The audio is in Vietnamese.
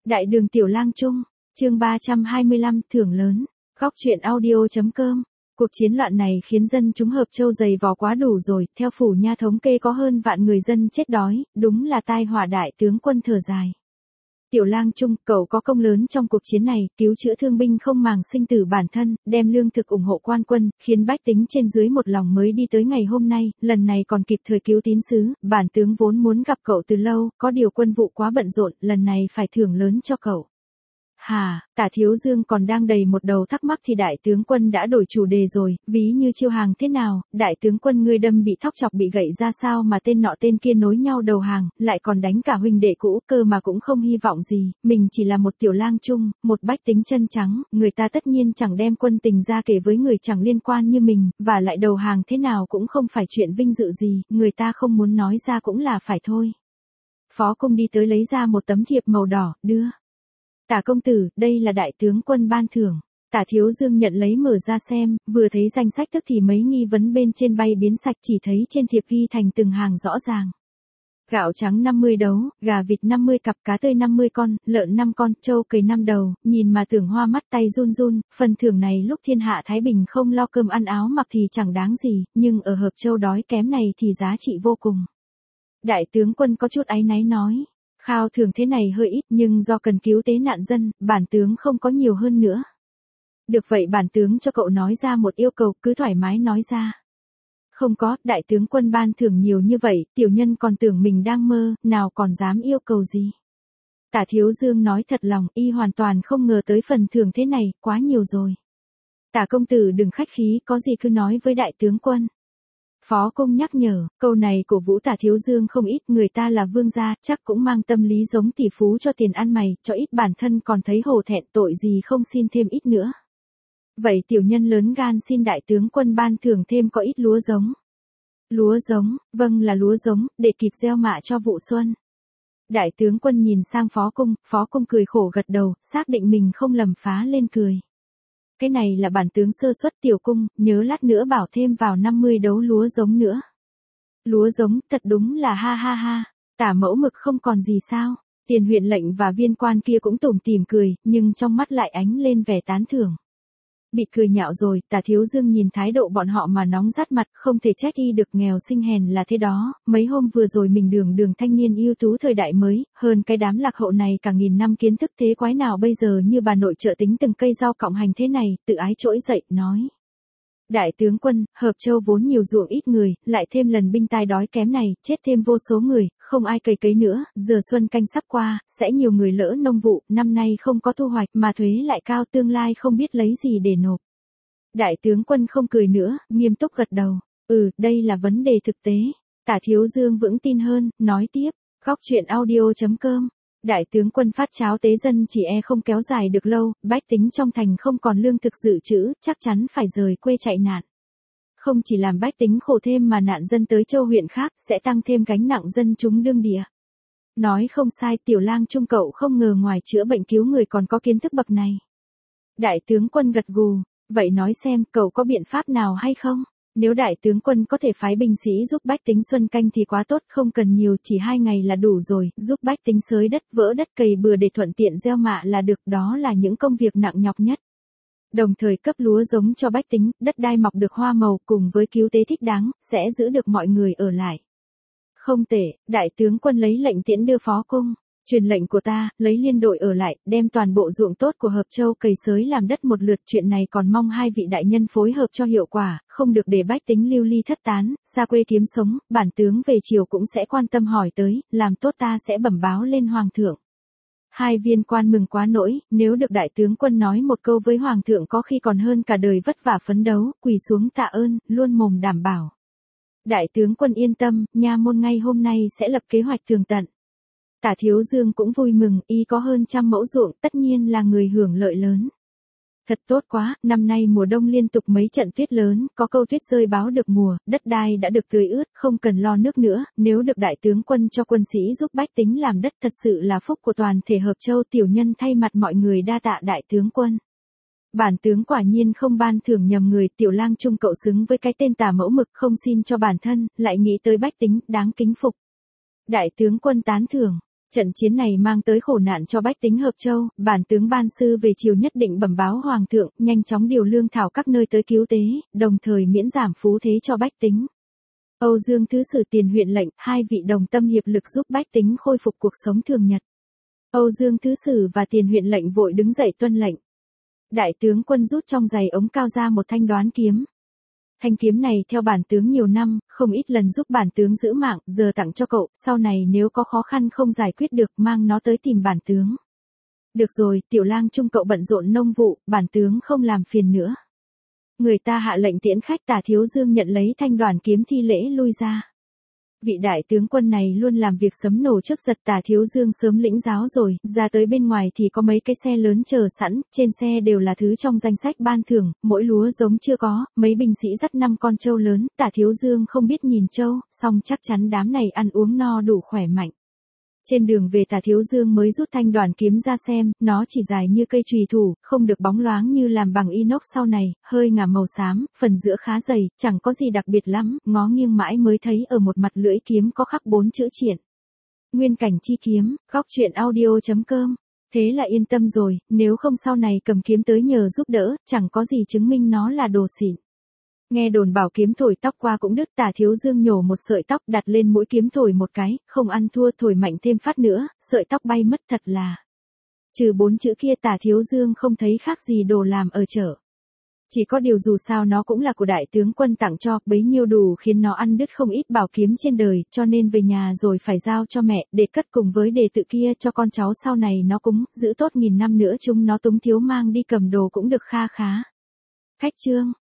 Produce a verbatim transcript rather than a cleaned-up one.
Đại đường Tiểu Lang Trung, chương ba trăm hai mươi lăm, thưởng lớn, góc truyện audio chấm com. Cuộc chiến loạn này khiến dân chúng Hợp Châu dày vò quá đủ rồi, theo phủ nha thống kê có hơn vạn người dân chết đói, đúng là tai họa. Đại tướng quân thở dài. Tiểu Lang Trung, cậu có công lớn trong cuộc chiến này, cứu chữa thương binh không màng sinh tử bản thân, đem lương thực ủng hộ quan quân, khiến bách tính trên dưới một lòng mới đi tới ngày hôm nay, lần này còn kịp thời cứu tín sứ, bản tướng vốn muốn gặp cậu từ lâu, có điều quân vụ quá bận rộn, lần này phải thưởng lớn cho cậu. Hà, Tả Thiếu Dương còn đang đầy một đầu thắc mắc thì đại tướng quân đã đổi chủ đề rồi, ví như chiêu hàng thế nào, đại tướng quân ngươi đâm bị thóc chọc bị gậy ra sao mà tên nọ tên kia nối nhau đầu hàng, lại còn đánh cả huynh đệ cũ, cơ mà cũng không hy vọng gì, mình chỉ là một tiểu lang trung, một bách tính chân trắng, người ta tất nhiên chẳng đem quân tình ra kể với người chẳng liên quan như mình, và lại đầu hàng thế nào cũng không phải chuyện vinh dự gì, người ta không muốn nói ra cũng là phải thôi. Phó Cung đi tới lấy ra một tấm thiệp màu đỏ, đưa. Tả công tử, đây là đại tướng quân ban thưởng. Tả Thiếu Dương nhận lấy mở ra xem, vừa thấy danh sách tức thì mấy nghi vấn bên trên bay biến sạch, chỉ thấy trên thiệp ghi thành từng hàng rõ ràng. Gạo trắng năm mươi đấu, gà vịt năm mươi cặp, cá tươi năm mươi con, lợn năm con, trâu cầy năm đầu, nhìn mà tưởng hoa mắt tay run run, phần thưởng này lúc thiên hạ Thái Bình không lo cơm ăn áo mặc thì chẳng đáng gì, nhưng ở Hợp Châu đói kém này thì giá trị vô cùng. Đại tướng quân có chút áy náy nói. Khao thưởng thế này hơi ít nhưng do cần cứu tế nạn dân, bản tướng không có nhiều hơn nữa. Được vậy bản tướng cho cậu nói ra một yêu cầu, cứ thoải mái nói ra. Không có, đại tướng quân ban thưởng nhiều như vậy, tiểu nhân còn tưởng mình đang mơ, nào còn dám yêu cầu gì. Tả Thiếu Dương nói thật lòng, y hoàn toàn không ngờ tới phần thưởng thế này, quá nhiều rồi. Tả công tử đừng khách khí, có gì cứ nói với đại tướng quân. Phó Cung nhắc nhở, câu này cổ vũ Tả Thiếu Dương không ít, người ta là vương gia, chắc cũng mang tâm lý giống tỷ phú cho tiền ăn mày, cho ít bản thân còn thấy hổ thẹn, tội gì không xin thêm ít nữa. Vậy tiểu nhân lớn gan xin đại tướng quân ban thưởng thêm có ít lúa giống. Lúa giống, vâng là lúa giống, để kịp gieo mạ cho vụ xuân. Đại tướng quân nhìn sang Phó Cung, Phó Cung cười khổ gật đầu, xác định mình không lầm phá lên cười. Cái này là bản tướng sơ suất tiểu cung, nhớ lát nữa bảo thêm vào năm mươi đấu lúa giống nữa. Lúa giống, thật đúng là ha ha ha, Tả mẫu mực không còn gì sao, tiền huyện lệnh và viên quan kia cũng tủm tỉm cười, nhưng trong mắt lại ánh lên vẻ tán thưởng. Bị cười nhạo rồi, Tả Thiếu Dương nhìn thái độ bọn họ mà nóng rát mặt, không thể trách y được nghèo sinh hèn là thế đó, mấy hôm vừa rồi mình đường đường thanh niên ưu tú thời đại mới, hơn cái đám lạc hậu này cả nghìn năm kiến thức thế quái nào bây giờ như bà nội trợ tính từng cây rau cộng hành thế này, tự ái trỗi dậy, nói. Đại tướng quân, Hợp Châu vốn nhiều ruộng ít người, lại thêm lần binh tai đói kém này, chết thêm vô số người, không ai cày cấy nữa, giờ xuân canh sắp qua, sẽ nhiều người lỡ nông vụ, năm nay không có thu hoạch mà thuế lại cao, tương lai không biết lấy gì để nộp. Đại tướng quân không cười nữa, nghiêm túc gật đầu, ừ, đây là vấn đề thực tế. Tả Thiếu Dương vững tin hơn, nói tiếp, góc truyện audio chấm com. Đại tướng quân phát cháo tế dân chỉ e không kéo dài được lâu, bách tính trong thành không còn lương thực dự trữ, chắc chắn phải rời quê chạy nạn. Không chỉ làm bách tính khổ thêm mà nạn dân tới châu huyện khác, sẽ tăng thêm gánh nặng dân chúng đương địa. Nói không sai, tiểu lang trung cậu không ngờ ngoài chữa bệnh cứu người còn có kiến thức bậc này. Đại tướng quân gật gù, vậy nói xem cậu có biện pháp nào hay không? Nếu đại tướng quân có thể phái binh sĩ giúp bách tính xuân canh thì quá tốt, không cần nhiều, chỉ hai ngày là đủ rồi, giúp bách tính xới đất, vỡ đất, cày bừa để thuận tiện gieo mạ là được, đó là những công việc nặng nhọc nhất. Đồng thời cấp lúa giống cho bách tính, đất đai mọc được hoa màu cùng với cứu tế thích đáng, sẽ giữ được mọi người ở lại. Không tệ, đại tướng quân lấy lệnh tiễn đưa Phó Cung. Truyền lệnh của ta, lấy liên đội ở lại, đem toàn bộ ruộng tốt của Hợp Châu cày xới làm đất một lượt, chuyện này còn mong hai vị đại nhân phối hợp cho hiệu quả, không được để bách tính lưu ly thất tán, xa quê kiếm sống, bản tướng về chiều cũng sẽ quan tâm hỏi tới, làm tốt ta sẽ bẩm báo lên Hoàng thượng. Hai viên quan mừng quá nỗi, nếu được đại tướng quân nói một câu với Hoàng thượng có khi còn hơn cả đời vất vả phấn đấu, quỳ xuống tạ ơn, luôn mồm đảm bảo. Đại tướng quân yên tâm, nha môn ngay hôm nay sẽ lập kế hoạch tường tận. Tả Thiếu Dương cũng vui mừng, y có hơn trăm mẫu ruộng, tất nhiên là người hưởng lợi lớn. Thật tốt quá, năm nay mùa đông liên tục mấy trận tuyết lớn, có câu tuyết rơi báo được mùa, đất đai đã được tưới ướt, không cần lo nước nữa, nếu được đại tướng quân cho quân sĩ giúp bách tính làm đất thật sự là phúc của toàn thể Hợp Châu, tiểu nhân thay mặt mọi người đa tạ đại tướng quân. Bản tướng quả nhiên không ban thưởng nhầm người, tiểu lang trung cậu xứng với cái tên Tả mẫu mực, không xin cho bản thân, lại nghĩ tới bách tính, đáng kính phục. Đại tướng quân tán thưởng. Trận chiến này mang tới khổ nạn cho bách tính Hợp Châu, bản tướng Ban Sư về chiều nhất định bẩm báo Hoàng thượng, nhanh chóng điều lương thảo các nơi tới cứu tế, đồng thời miễn giảm phú thế cho bách tính. Âu Dương Thứ Sử Tiền huyện lệnh, hai vị đồng tâm hiệp lực giúp bách tính khôi phục cuộc sống thường nhật. Âu Dương Thứ Sử và Tiền huyện lệnh vội đứng dậy tuân lệnh. Đại tướng quân rút trong giày ống cao ra một thanh đoán kiếm. Thanh kiếm này theo bản tướng nhiều năm, không ít lần giúp bản tướng giữ mạng, giờ tặng cho cậu, sau này nếu có khó khăn không giải quyết được, mang nó tới tìm bản tướng. Được rồi, tiểu lang trung cậu bận rộn nông vụ, bản tướng không làm phiền nữa. Người ta hạ lệnh tiễn khách. Tả Thiếu Dương nhận lấy thanh đoản kiếm thi lễ lui ra. Vị đại tướng quân này luôn làm việc sấm nổ chớp giật. Tả Thiếu Dương sớm lĩnh giáo rồi, ra tới bên ngoài thì có mấy cái xe lớn chờ sẵn, trên xe đều là thứ trong danh sách ban thưởng, mỗi lúa giống chưa có, mấy binh sĩ dắt năm con trâu lớn. Tả Thiếu Dương không biết nhìn trâu, song chắc chắn đám này ăn uống no đủ khỏe mạnh. Trên đường về Tả Thiếu Dương mới rút thanh đoản kiếm ra xem, nó chỉ dài như cây chùy thủ, không được bóng loáng như làm bằng inox sau này, hơi ngả màu xám, phần giữa khá dày, chẳng có gì đặc biệt lắm, ngó nghiêng mãi mới thấy ở một mặt lưỡi kiếm có khắc bốn chữ Triển. Nguyên Cảnh Chi Kiếm, góc truyện audio chấm com. Thế là yên tâm rồi, nếu không sau này cầm kiếm tới nhờ giúp đỡ, chẳng có gì chứng minh nó là đồ xịn. Nghe đồn bảo kiếm thổi tóc qua cũng đứt. Tả Thiếu Dương nhổ một sợi tóc đặt lên mũi kiếm thổi một cái, không ăn thua, thổi mạnh thêm phát nữa, sợi tóc bay mất. Thật là trừ bốn chữ kia Tả Thiếu Dương không thấy khác gì đồ làm ở chợ. Chỉ có điều dù sao nó cũng là của đại tướng quân tặng cho, bấy nhiêu đủ khiến nó ăn đứt không ít bảo kiếm trên đời, cho nên về nhà rồi phải giao cho mẹ, để cất cùng với đề tự kia cho con cháu sau này nó cúng, giữ tốt nghìn năm nữa chúng nó túng thiếu mang đi cầm đồ cũng được kha khá. Khách chương.